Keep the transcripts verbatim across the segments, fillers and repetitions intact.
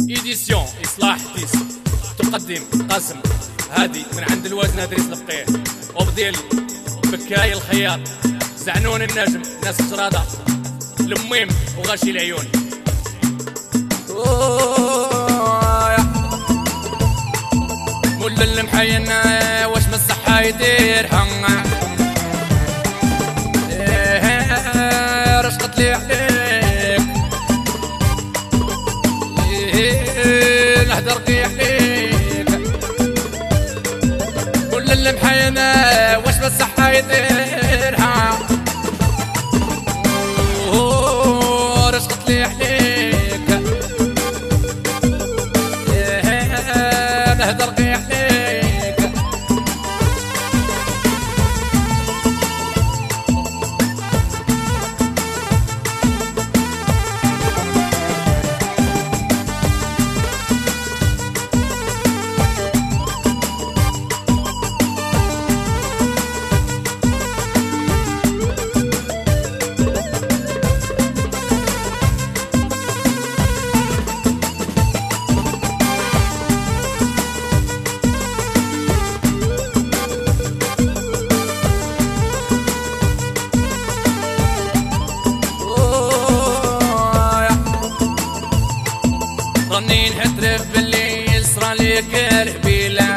إيديسيون إصلاح تيس تقدم قاسم هادي من عند الوزن ادريس لبقيه وبديل بكاي الخياط زعنون النجم ناس الجرادة الميم وغاشي العيون. مول المحين واش من الصحة يدير حنا رشقت لي عليك نهدر قي عليك كل المحين واش من الصحة يديرها رشقت لي عليك نهدر قي عليك رنين هترف باللي يسرى ليك الهبيلة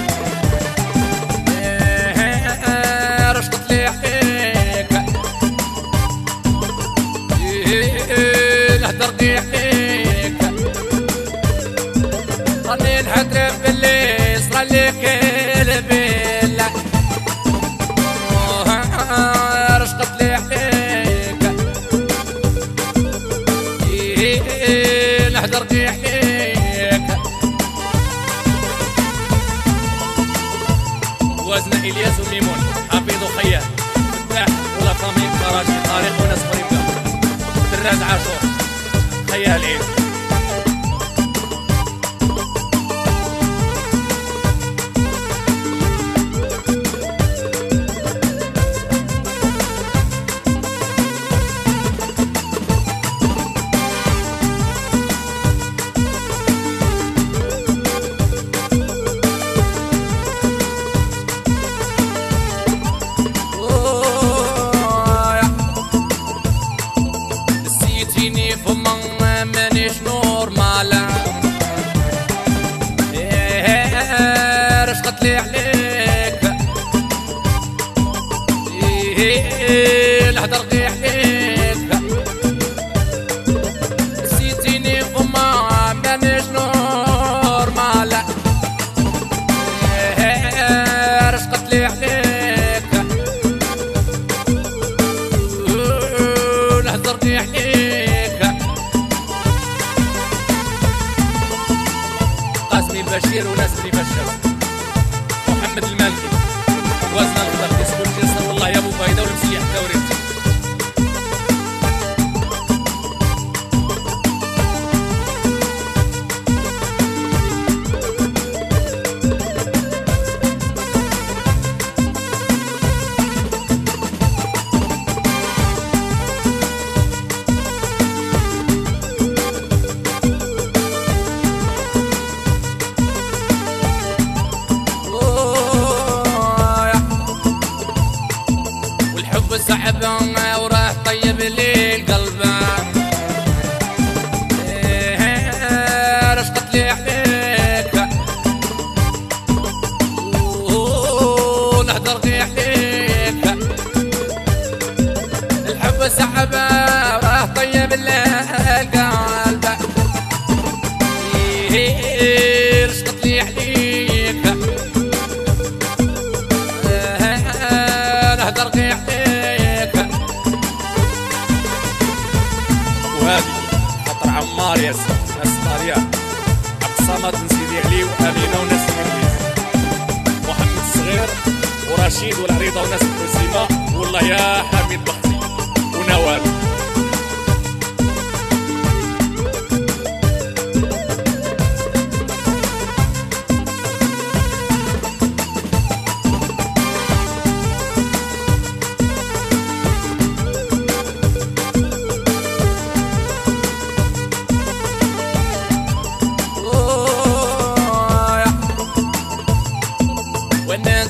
رشقت لي عليك نهدر قي عليك رنين هترف باللي يسرى ليك الهبيلة رشقت لي عليك نهدر قي عليك وزن إلياس وميمون حفيظ وخيال فتاح ولا فامي كراجي طارق وناس قريبة دراز عاشور خيال عيد. مانيش نورمال رشقت لي عليك الهدر قي عليك نسيتيني فما مانيش نورمال رشقت لي عليك الهدر قي عليك قاسمي البشير وناس اللي بشر محمد المالكي وزن الخضر تسكن جسر والله يا ابو فايده والمسيح دوريتي. صعب وراح طيب لي القلب رشقت لي عليك نهدر قي عليك الحب صعب وراح طيب لي القلب رشقت لي عليك نهدر قي عليك خطر عمار ياسر ناس طاليان عبد الصمد نسيدي علي وامينه وناس الانجليز محمد الصغير ورشيد والعريضه وناس الحسيمه والله يا حميد بختي ونوال.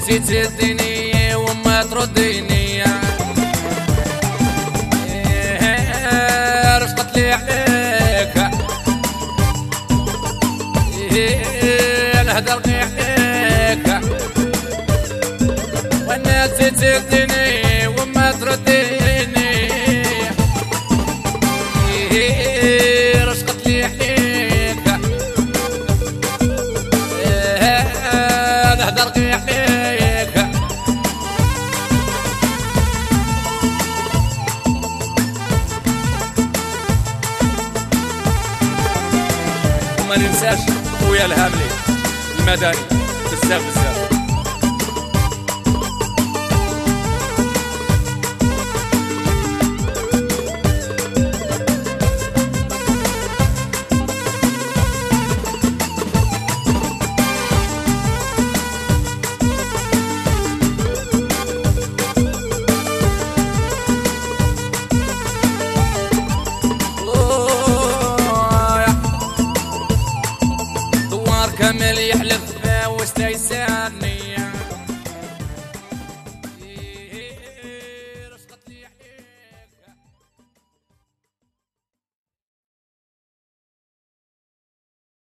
نسيتي تهديني وما ترديني، رشقت لي عليك نهدر غير عليك، وانا نسيت تهديني وما ترديني، رشقت لي عليك نهدر غير عليك. وما ننساش خويا الهاملي المدني بزاف بزاف. كامل